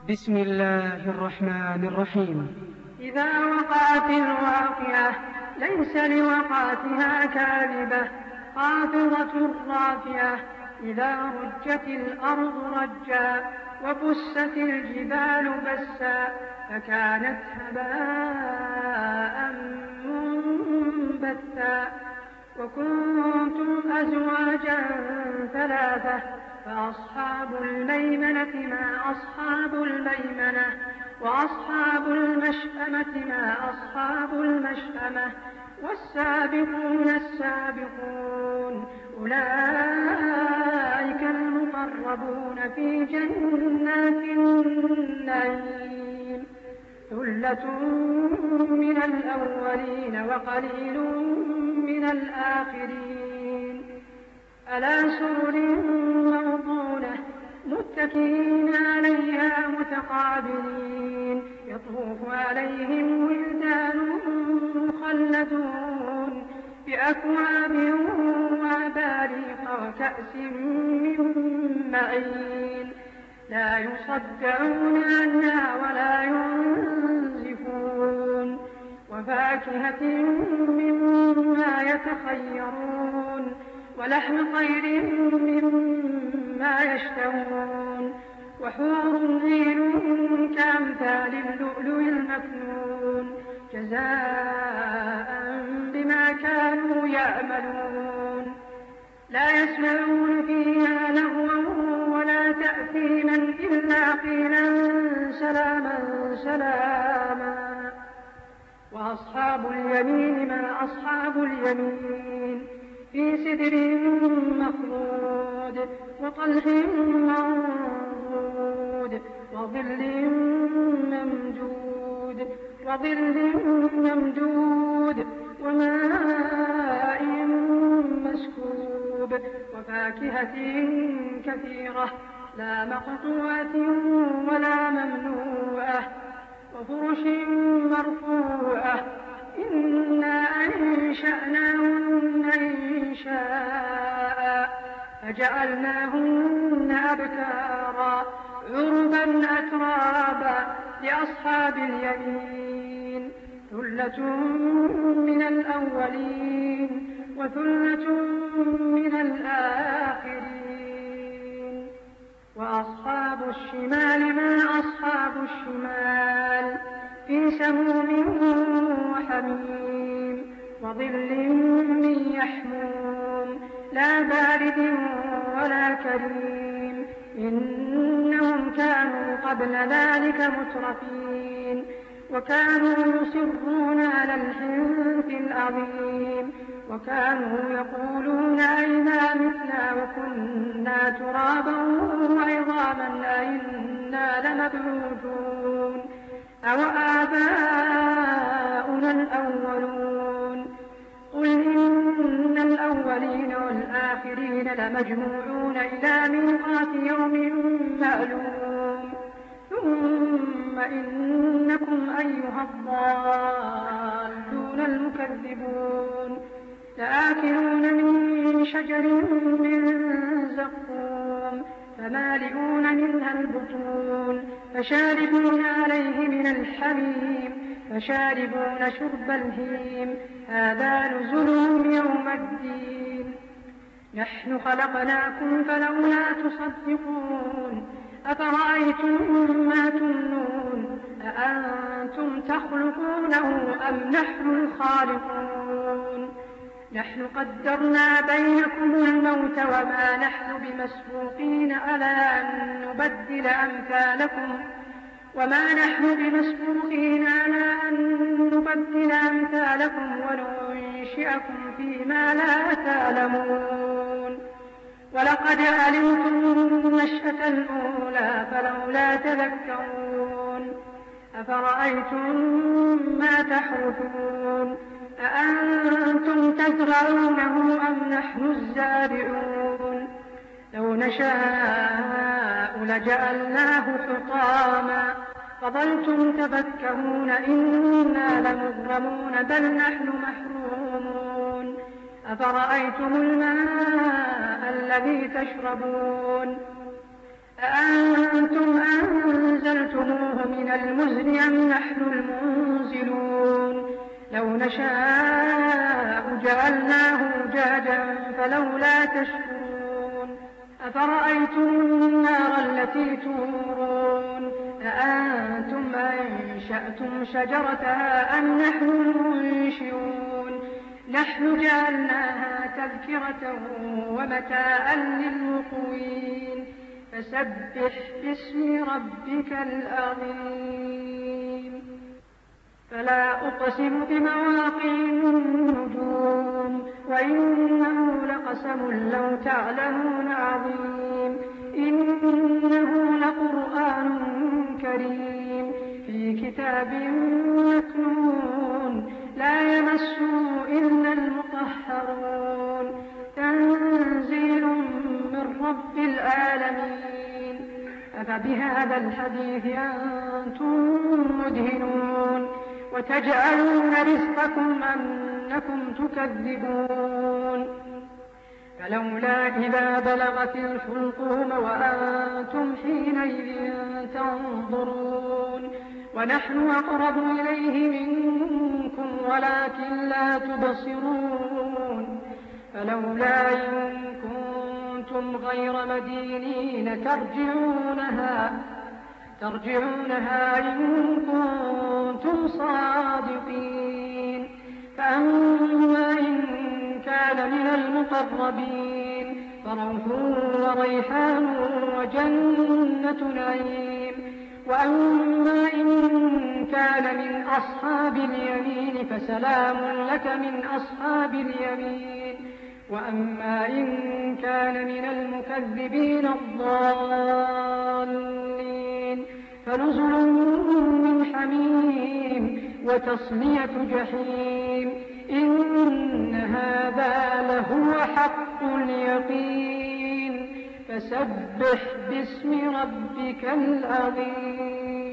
بسم الله الرحمن الرحيم. إذا وقعت الواقعة ليس لوقعتها كاذبة خافضة رافعة. إذا رجت الأرض رجا وبست الجبال بسا فكانت هباء منبثا. وكنتم أزواجا ثلاثة فأصحاب الميمنة ما أصحاب الميمنة وأصحاب المشأمة ما أصحاب المشأمة والسابقون السابقون أولئك المقربون في جنات النعيم. ثلة من الأولين وقليل من الآخرين. على سرر موضونة متكئين عليها متقابلين يطوف عليهم ولدان مخلدون بأكواب وأباريق وكأس من معين لا يصدعون عنها ولا ينزفون. وفاكهة مما يتخيرون ولحم طير مما يشتهون. وحور عين كأمثال اللؤلؤ المكنون جزاء بما كانوا يعملون. لا يسمعون فيها لغوا ولا تأثيما إلا قيلا سلاما سلاما. وأصحاب اليمين ما أصحاب اليمين في سدر مخضود وطلح منضود وظل ممدود وماء مسكوب وفاكهة كثيرة لا مقطوعة ولا ممنوعة وفرش مرفوعة. إنا أنشأناهن إنشاء فجعلناهن أبكارا عربا أترابا لأصحاب اليمين. ثلة من الأولين وثلة من الآخرين. وأصحاب الشمال ما أصحاب الشمال في سموم وحميم وظل من يحموم لا بارد ولا كريم. إنهم كانوا قبل ذلك مترفين وكانوا يصرون على الحنث العظيم وكانوا يقولون أئذا متنا وكنا ترابا وعظاما أئنا لمبعوثون أو آباؤنا الأولون. قل إن الأولين والآخرين لمجموعون إلى ميقات يوم معلوم. ثم إنكم أيها الضالون المكذبون لآكلون من شجر من زقوم فمالئون منها البطون فشاربون عليه من الحميم فشاربون شرب الهيم هذا نزلهم يوم الدين. نحن خلقناكم فلولا تصدقون أفرأيتم ما تمنون أأنتم تخلقونه أم نحن الخالقون. نحن قدرنا بينكم الموت وما نحن بمسبوقين على أن نبدل أمثالكم وننشئكم فيما لا تعلمون. ولقد علمتم النشأة الأولى فلولا تذكرون. أفرأيتم ما تحرثون أأنتم تزرعونه أم نحن الزارعون. لو نشاء لجعلناه حطاما فظلتم تفكهون إنا لمغرمون بل نحن محرومون. أفرأيتم الماء الذي تشربون أأنتم أنزلتموه من المزن أم نحن المنزلون لو نشاء جعلناه أجاجا فلولا تشكرون أفرأيتم النار التي تورون أأنتم أنشأتم شجرتها أم نحن المنشئون نحن جعلناها تذكرة ومتاعا للمقوين فسبح باسم ربك العظيم فلا أقسم بمواقع النجوم وإنه لقسم لو تعلمون عظيم إنه لقرآن كريم في كتاب مكنون لا يمسه إلا المطهرون تنزيل من رب العالمين أفبهذا الحديث أنتم مدهنون وتجعلون رزقكم أنكم تكذبون فلولا إذا بلغت الحلقوم وأنتم حينئذ تنظرون ونحن أقرب إليه منكم ولكن لا تبصرون فلولا إن كنتم غير مدينين ترجعونها إن كنتم صادقين فأما إن كان من المقربين فروح وريحان وجنة نعيم وأما إن كان من أصحاب اليمين فسلام لك من أصحاب اليمين وأما إن كان من المكذبين الضالين فنزل من حميم وتصلية جحيم إن هذا لهو حق اليقين فسبح باسم ربك العظيم